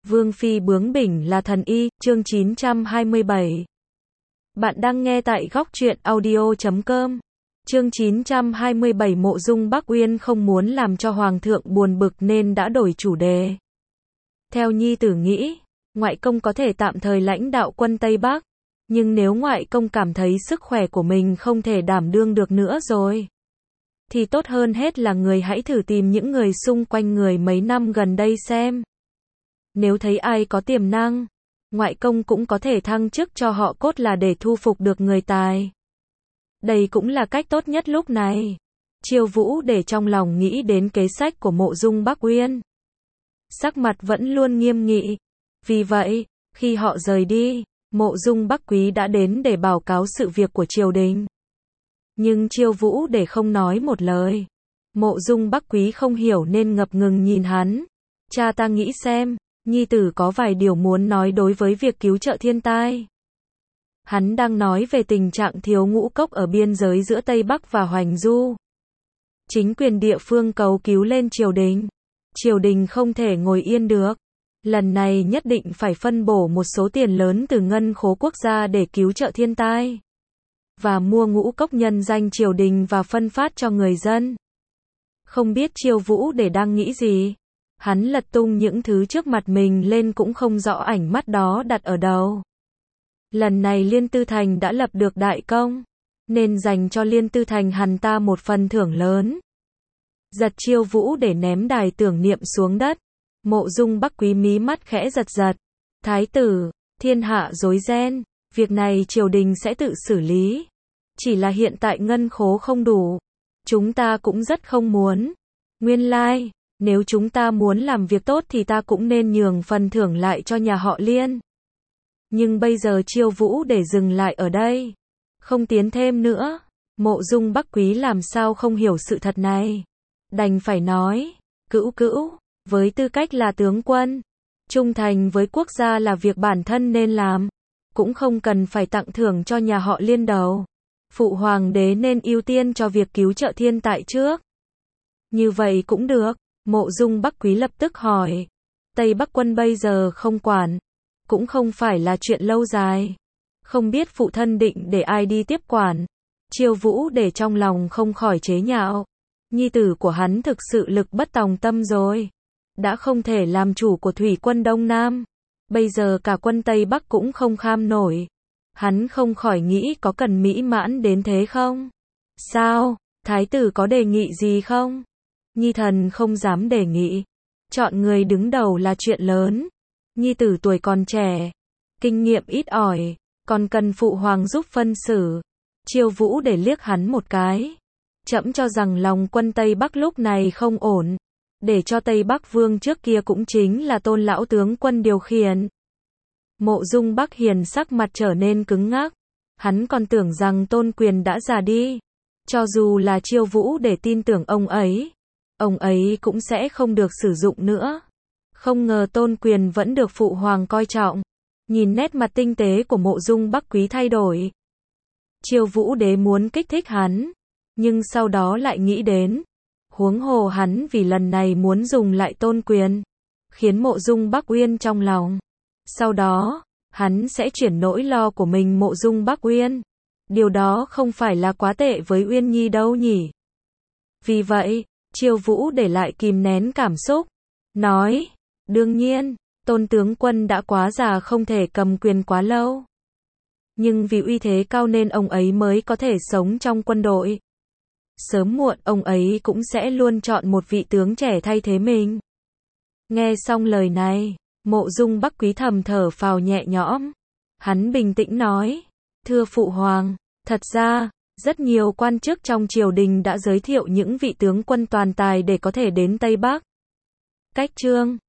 Vương phi bướng bỉnh là thần y, chương 927. Bạn đang nghe tại góc truyện audio.com. Chương 927. Mộ Dung Bắc Uyên không muốn làm cho hoàng thượng buồn bực nên đã đổi chủ đề. Theo nhi tử nghĩ, ngoại công có thể tạm thời lãnh đạo quân Tây Bắc, nhưng nếu ngoại công cảm thấy sức khỏe của mình không thể đảm đương được nữa rồi, thì tốt hơn hết là người hãy thử tìm những người xung quanh người mấy năm gần đây xem. Nếu thấy ai có tiềm năng, ngoại công cũng có thể thăng chức cho họ, cốt là để thu phục được người tài. Đây cũng là cách tốt nhất lúc này. Chiêu Vũ để trong lòng nghĩ đến kế sách của Mộ Dung Bắc Uyên. Sắc mặt vẫn luôn nghiêm nghị. Vì vậy, khi họ rời đi, Mộ Dung Bắc Quý đã đến để báo cáo sự việc của triều đình. Nhưng Chiêu Vũ để không nói một lời. Mộ Dung Bắc Quý không hiểu nên ngập ngừng nhìn hắn. Cha ta nghĩ xem, nhi tử có vài điều muốn nói đối với việc cứu trợ thiên tai. Hắn đang nói về tình trạng thiếu ngũ cốc ở biên giới giữa Tây Bắc và Hoành Du. Chính quyền địa phương cầu cứu lên triều đình. Triều đình không thể ngồi yên được. Lần này nhất định phải phân bổ một số tiền lớn từ ngân khố quốc gia để cứu trợ thiên tai. Và mua ngũ cốc nhân danh triều đình và phân phát cho người dân. Không biết Chiêu Vũ để đang nghĩ gì. Hắn lật tung những thứ trước mặt mình lên cũng không rõ ảnh mắt đó đặt ở đâu. Lần này Liên Tư Thành đã lập được đại công, nên dành cho Liên Tư Thành hắn ta một phần thưởng lớn. Giật Chiêu Vũ để ném đài tưởng niệm xuống đất. Mộ Dung Bắc Quý mí mắt khẽ giật giật. Thái tử, thiên hạ rối ren, việc này triều đình sẽ tự xử lý. Chỉ là hiện tại ngân khố không đủ. Chúng ta cũng rất không muốn. Nguyên lai, nếu chúng ta muốn làm việc tốt thì ta cũng nên nhường phần thưởng lại cho nhà họ Liên. Nhưng bây giờ Chiêu Vũ để dừng lại ở đây, không tiến thêm nữa. Mộ Dung Bắc Quý làm sao không hiểu sự thật này. Đành phải nói, cữu cữu, với tư cách là tướng quân, trung thành với quốc gia là việc bản thân nên làm, cũng không cần phải tặng thưởng cho nhà họ Liên đâu. Phụ hoàng đế nên ưu tiên cho việc cứu trợ thiên tai trước. Như vậy cũng được. Mộ Dung Bắc Quý lập tức hỏi. Tây Bắc quân bây giờ không quản, cũng không phải là chuyện lâu dài. Không biết phụ thân định để ai đi tiếp quản. Chiêu Vũ để trong lòng không khỏi chế nhạo. Nhi tử của hắn thực sự lực bất tòng tâm rồi. Đã không thể làm chủ của thủy quân Đông Nam. Bây giờ cả quân Tây Bắc cũng không kham nổi. Hắn không khỏi nghĩ có cần mỹ mãn đến thế không? Sao? Thái tử có đề nghị gì không? Nhi thần không dám đề nghị. Chọn người đứng đầu là chuyện lớn. Nhi tử tuổi còn trẻ, kinh nghiệm ít ỏi, còn cần phụ hoàng giúp phân xử. Chiêu Vũ để liếc hắn một cái. Trẫm cho rằng lòng quân Tây Bắc lúc này không ổn. Để cho Tây Bắc Vương trước kia cũng chính là Tôn lão tướng quân điều khiển. Mộ Dung Bắc Hiền sắc mặt trở nên cứng ngắc. Hắn còn tưởng rằng Tôn Quyền đã già đi. Cho dù là Chiêu Vũ để tin tưởng ông ấy cũng sẽ không được sử dụng nữa. Không ngờ Tôn Quyền vẫn được phụ hoàng coi trọng. Nhìn nét mặt tinh tế của Mộ Dung Bắc Quý thay đổi. Chiêu Vũ đế muốn kích thích hắn, nhưng sau đó lại nghĩ đến, huống hồ hắn vì lần này muốn dùng lại Tôn Quyền, khiến Mộ Dung Bắc Uyên trong lòng. Sau đó, hắn sẽ chuyển nỗi lo của mình Mộ Dung Bắc Uyên. Điều đó không phải là quá tệ với Uyên Nhi đâu nhỉ. Vì vậy, Chiêu Vũ để lại kìm nén cảm xúc, nói, đương nhiên, Tôn tướng quân đã quá già không thể cầm quyền quá lâu. Nhưng vì uy thế cao nên ông ấy mới có thể sống trong quân đội. Sớm muộn ông ấy cũng sẽ luôn chọn một vị tướng trẻ thay thế mình. Nghe xong lời này, Mộ Dung Bắc Quý thầm thở phào nhẹ nhõm. Hắn bình tĩnh nói, thưa phụ hoàng, thật ra, rất nhiều quan chức trong triều đình đã giới thiệu những vị tướng quân toàn tài để có thể đến Tây Bắc. Cách chương